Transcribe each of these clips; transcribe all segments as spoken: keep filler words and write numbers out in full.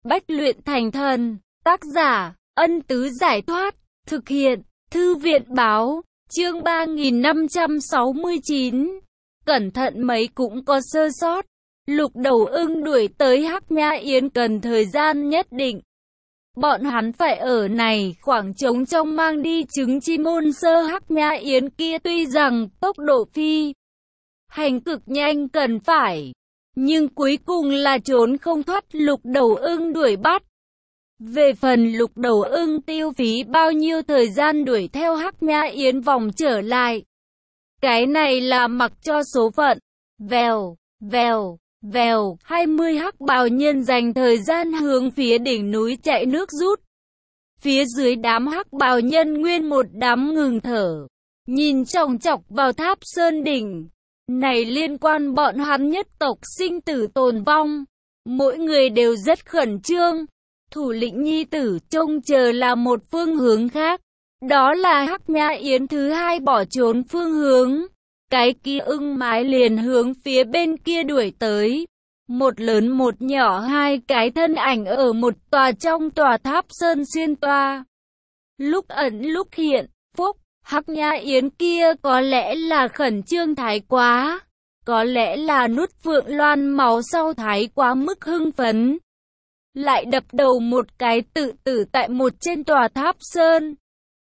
bách luyện thành thần. Tác giả, Ân Tứ Giải Thoát. Thực hiện, Thư viện Báo. Chương ba nghìn năm trăm sáu mươi chín. Cẩn thận mấy cũng có sơ sót. Lục Đầu Ưng đuổi tới Hắc Nhã Yến cần thời gian nhất định. Bọn hắn phải ở này khoảng trống trong mang đi trứng chim môn sơ Hắc Nhã Yến kia, tuy rằng tốc độ phi hành cực nhanh cần phải, nhưng cuối cùng là trốn không thoát Lục Đầu Ưng đuổi bắt. Về phần Lục Đầu Ưng tiêu phí bao nhiêu thời gian đuổi theo Hắc Nhã Yến vòng trở lại, cái này là mặc cho số phận. Vèo, vèo, vèo, hai mươi hắc bào nhân dành thời gian hướng phía đỉnh núi chạy nước rút. Phía dưới đám hắc bào nhân nguyên một đám ngừng thở, nhìn chòng chọc vào tháp sơn đỉnh. Này liên quan bọn hắn nhất tộc sinh tử tồn vong, mỗi người đều rất khẩn trương. Thủ lĩnh nhi tử trông chờ là một phương hướng khác, đó là Hắc Nhã Yến thứ hai bỏ trốn phương hướng. Cái kia ưng mái liền hướng phía bên kia đuổi tới. Một lớn một nhỏ hai cái thân ảnh ở một tòa trong tòa tháp sơn xuyên toa. Lúc ẩn lúc hiện, phúc, Hắc Nhã Yến kia có lẽ là khẩn trương thái quá, có lẽ là nuốt phượng loan máu sau thái quá mức hưng phấn, lại đập đầu một cái tự tử tại một trên tòa tháp sơn.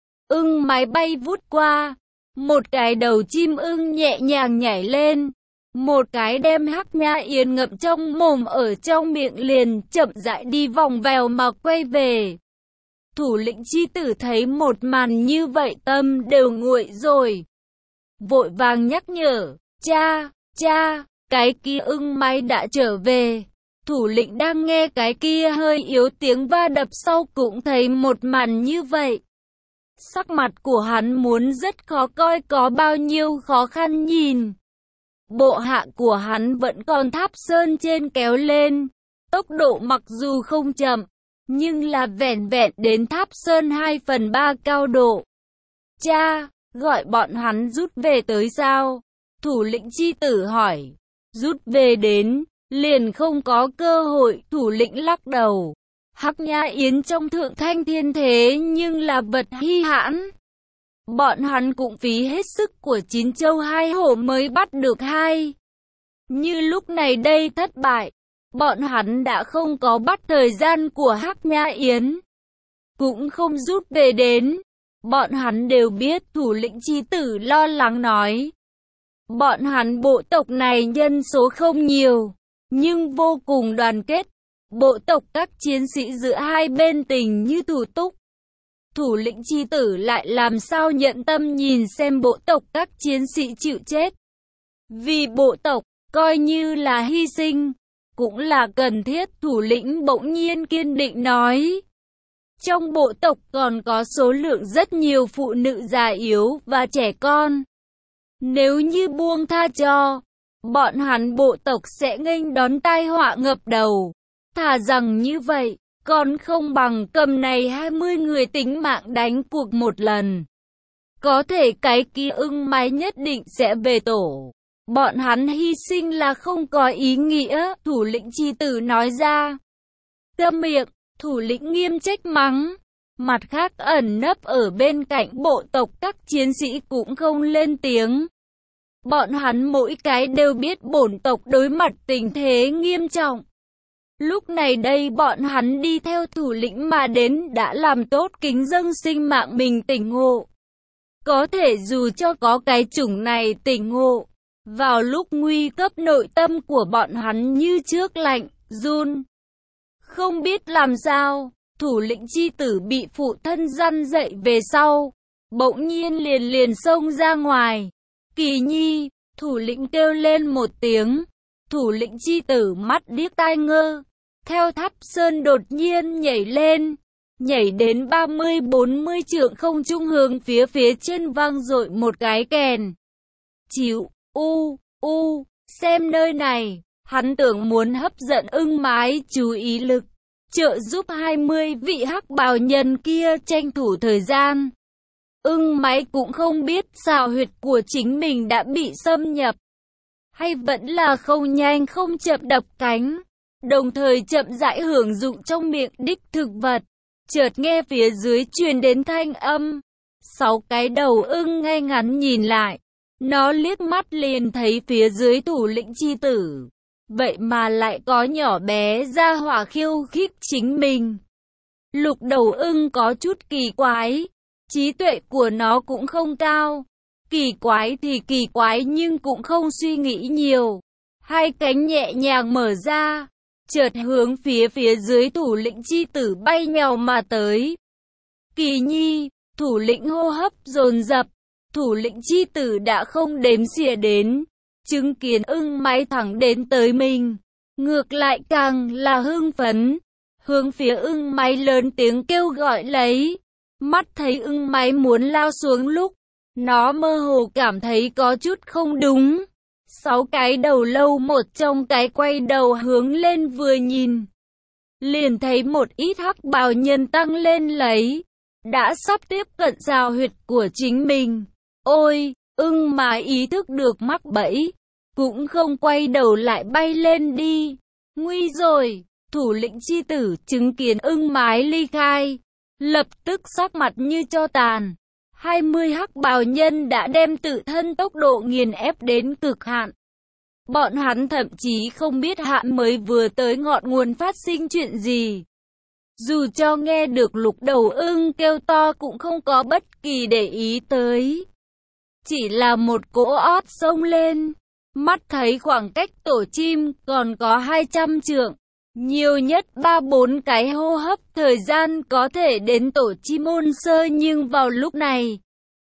Ưng máy bay vút qua, một cái đầu chim ưng nhẹ nhàng nhảy lên, một cái đem Hắc Nhã Yến ngậm trong mồm ở trong miệng liền chậm rãi đi vòng vèo mà quay về. Thủ lĩnh chi tử thấy một màn như vậy tâm đều nguội rồi, vội vàng nhắc nhở, cha, cha, cái kia ưng máy đã trở về. Thủ lĩnh đang nghe cái kia hơi yếu tiếng va đập sau cũng thấy một màn như vậy. Sắc mặt của hắn muốn rất khó coi, có bao nhiêu khó khăn nhìn. Bộ hạ của hắn vẫn còn tháp sơn trên kéo lên, tốc độ mặc dù không chậm, nhưng là vẻn vẹn đến tháp sơn hai phần ba cao độ. Cha, gọi bọn hắn rút về tới sao? Thủ lĩnh chi tử hỏi. Rút về đến, liền không có cơ hội. Thủ lĩnh lắc đầu. Hắc Nhã Yến trong thượng thanh thiên thế nhưng là vật hy hãn. Bọn hắn cũng phí hết sức của chín châu hai hổ mới bắt được hai. Như lúc này đây thất bại, bọn hắn đã không có bắt thời gian của Hắc Nhã Yến, cũng không rút về đến. Bọn hắn đều biết thủ lĩnh chi tử lo lắng nói. Bọn hắn bộ tộc này nhân số không nhiều, nhưng vô cùng đoàn kết. Bộ tộc các chiến sĩ giữa hai bên tình như thủ túc. Thủ lĩnh chi tử lại làm sao nhận tâm nhìn xem bộ tộc các chiến sĩ chịu chết. Vì bộ tộc, coi như là hy sinh, cũng là cần thiết. Thủ lĩnh bỗng nhiên kiên định nói. Trong bộ tộc còn có số lượng rất nhiều phụ nữ già yếu và trẻ con. Nếu như buông tha cho, bọn hắn bộ tộc sẽ nghênh đón tai họa ngập đầu. Thà rằng như vậy, còn không bằng cầm này hai mươi người tính mạng đánh cuộc một lần. Có thể cái kia ưng mái nhất định sẽ về tổ. Bọn hắn hy sinh là không có ý nghĩa, thủ lĩnh chi tử nói ra. Câm miệng, thủ lĩnh nghiêm trách mắng. Mặt khác ẩn nấp ở bên cạnh bộ tộc các chiến sĩ cũng không lên tiếng. Bọn hắn mỗi cái đều biết bổn tộc đối mặt tình thế nghiêm trọng. Lúc này đây bọn hắn đi theo thủ lĩnh mà đến đã làm tốt kính dâng sinh mạng mình tỉnh ngộ. Có thể dù cho có cái chủng này tỉnh ngộ, vào lúc nguy cấp nội tâm của bọn hắn như trước lạnh, run. Không biết làm sao, thủ lĩnh chi tử bị phụ thân răn dậy về sau, bỗng nhiên liền liền xông ra ngoài. Kỳ nhi, thủ lĩnh kêu lên một tiếng, thủ lĩnh chi tử mắt điếc tai ngơ. Theo tháp sơn đột nhiên nhảy lên, nhảy đến ba mươi bốn mươi trượng không trung hướng phía phía trên vang dội một cái kèn. Chịu, u, u, xem nơi này, hắn tưởng muốn hấp dẫn ưng mái chú ý lực, trợ giúp hai mươi vị hắc bào nhân kia tranh thủ thời gian. Ưng mái cũng không biết xào huyệt của chính mình đã bị xâm nhập, hay vẫn là không nhanh không chậm đập cánh. đồng thời chậm rãi hưởng dụng trong miệng đích thực vật. Chợt nghe phía dưới truyền đến thanh âm. Sáu cái đầu ưng ngay ngắn nhìn lại. Nó liếc mắt liền thấy phía dưới thủ lĩnh chi tử. Vậy mà lại có nhỏ bé ra hỏa khiêu khích chính mình. Lục đầu ưng có chút kỳ quái. Trí tuệ của nó cũng không cao. Kỳ quái thì kỳ quái nhưng cũng không suy nghĩ nhiều. Hai cánh nhẹ nhàng mở ra. Chợt hướng phía phía dưới thủ lĩnh chi tử bay nhào mà tới. Kỳ nhi, thủ lĩnh hô hấp dồn dập. Thủ lĩnh chi tử đã không đếm xỉa đến. Chứng kiến ưng mái thẳng đến tới mình. Ngược lại càng là hưng phấn. Hướng phía ưng mái lớn tiếng kêu gọi lấy. Mắt thấy ưng mái muốn lao xuống lúc. Nó mơ hồ cảm thấy có chút không đúng. Sáu cái đầu lâu một trong cái quay đầu hướng lên vừa nhìn. Liền thấy một ít hắc bào nhân tăng lên lấy. Đã sắp tiếp cận rào huyệt của chính mình. Ôi, ưng mái ý thức được mắc bẫy. Cũng không quay đầu lại bay lên đi. Nguy rồi, thủ lĩnh chi tử chứng kiến ưng mái ly khai. Lập tức sắc mặt như tro tàn. Hai mươi hắc bào nhân đã đem tự thân tốc độ nghiền ép đến cực hạn. Bọn hắn thậm chí không biết hạn mới vừa tới ngọn nguồn phát sinh chuyện gì. Dù cho nghe được lục đầu ưng kêu to cũng không có bất kỳ để ý tới. Chỉ là một cỗ ót xông lên. Mắt thấy khoảng cách tổ chim còn có hai trăm trượng. Nhiều nhất ba bốn cái hô hấp thời gian có thể đến tổ chim môn sơ, nhưng vào lúc này,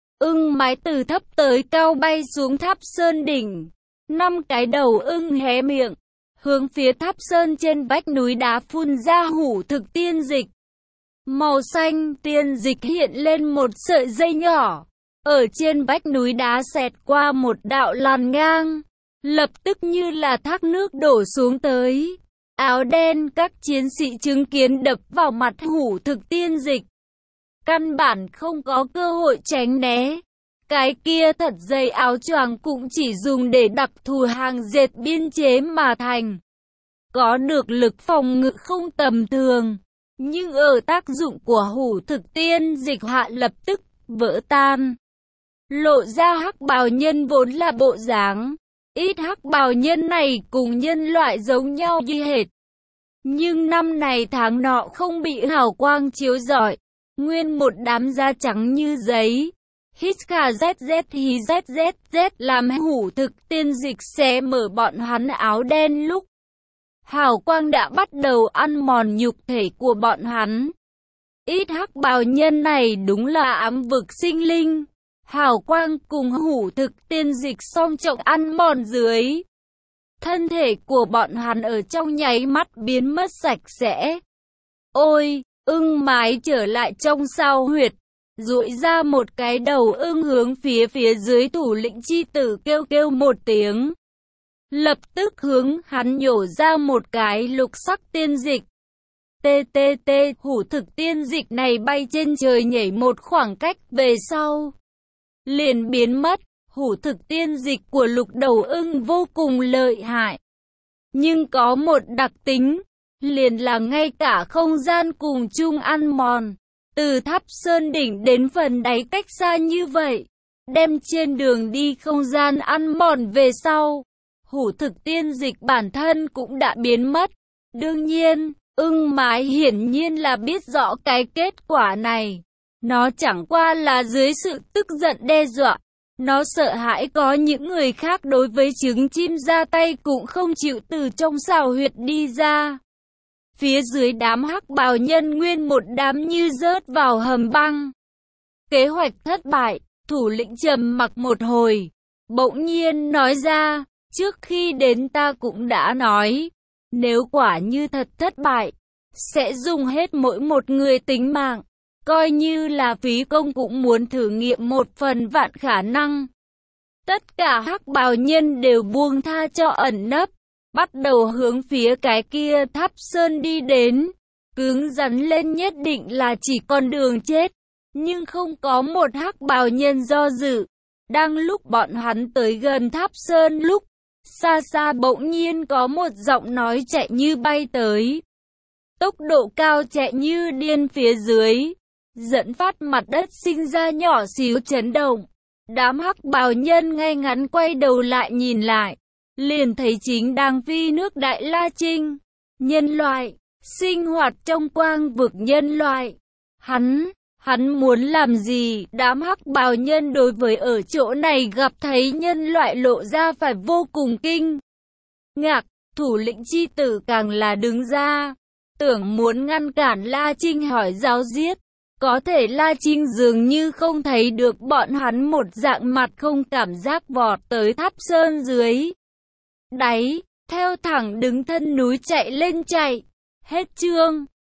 ưng mái từ thấp tới cao bay xuống tháp sơn đỉnh. Năm cái đầu ưng hé miệng, hướng phía tháp sơn trên vách núi đá phun ra hủ thực tiên dịch. Màu xanh tiên dịch hiện lên một sợi dây nhỏ, ở trên vách núi đá xẹt qua một đạo làn ngang, lập tức như là thác nước đổ xuống tới. Áo đen các chiến sĩ chứng kiến đập vào mặt hủ thực tiên dịch. Căn bản không có cơ hội tránh né. Cái kia thật dày áo choàng cũng chỉ dùng để đặc thù hàng dệt biên chế mà thành. Có được lực phòng ngự không tầm thường. Nhưng ở tác dụng của hủ thực tiên dịch hạ lập tức vỡ tan. Lộ ra hắc bào nhân vốn là bộ dáng. Ít hắc bào nhân này cùng nhân loại giống nhau như hệt. Nhưng năm này tháng nọ không bị hào quang chiếu rọi. Nguyên một đám da trắng như giấy. Hít khà zét zét hí zét zét zét làm hủ thực tiên dịch xé mở bọn hắn áo đen lúc. Hào quang đã bắt đầu ăn mòn nhục thể của bọn hắn. Ít hắc bào nhân này đúng là ám vực sinh linh. Hào quang cùng hủ thực tiên dịch song trọng ăn mòn dưới. Thân thể của bọn hắn ở trong nháy mắt biến mất sạch sẽ. Ôi, ưng mái trở lại trong sao huyệt. Duỗi ra một cái đầu ưng hướng phía phía dưới thủ lĩnh chi tử kêu kêu một tiếng. Lập tức hướng hắn nhổ ra một cái lục sắc tiên dịch. Tê tê tê, hủ thực tiên dịch này bay trên trời nhảy một khoảng cách về sau. Liền biến mất. Hủ thực tiên dịch của lục đầu ưng vô cùng lợi hại. Nhưng có một đặc tính, liền là ngay cả không gian cùng chung ăn mòn. Từ tháp sơn đỉnh đến phần đáy cách xa như vậy, đem trên đường đi không gian ăn mòn về sau. Hủ thực tiên dịch bản thân cũng đã biến mất. Đương nhiên, ưng mái hiển nhiên là biết rõ cái kết quả này. Nó chẳng qua là dưới sự tức giận đe dọa. Nó sợ hãi có những người khác đối với trứng chim ra tay cũng không chịu từ trong xào huyệt đi ra. Phía dưới đám hắc bào nhân nguyên một đám như rớt vào hầm băng. Kế hoạch thất bại, thủ lĩnh trầm mặc một hồi. Bỗng nhiên nói ra, trước khi đến ta cũng đã nói. Nếu quả như thật thất bại, sẽ dùng hết mỗi một người tính mạng. Coi như là phí công cũng muốn thử nghiệm một phần vạn khả năng. Tất cả hắc bào nhân đều buông tha cho ẩn nấp. Bắt đầu hướng phía cái kia tháp sơn đi đến. Cứng rắn lên nhất định là chỉ con đường chết. Nhưng không có một hắc bào nhân do dự. Đang lúc bọn hắn tới gần tháp sơn lúc. Xa xa bỗng nhiên có một giọng nói chạy như bay tới. Tốc độ cao chạy như điên phía dưới, dẫn phát mặt đất sinh ra nhỏ xíu chấn động. Đám hắc bào nhân ngay ngắn quay đầu lại nhìn lại, liền thấy chính đang phi nước Đại La Trinh. Nhân loại, sinh hoạt trong quang vực nhân loại. Hắn, hắn muốn làm gì? Đám hắc bào nhân đối với ở chỗ này gặp thấy nhân loại lộ ra phải vô cùng kinh ngạc. Thủ lĩnh chi tử càng là đứng ra, tưởng muốn ngăn cản La Trinh hỏi giáo giết. Có thể La Trinh dường như không thấy được bọn hắn, một dạng mặt không cảm giác vọt tới tháp sơn dưới đáy, theo thẳng đứng thân núi chạy lên chạy. Hết chương.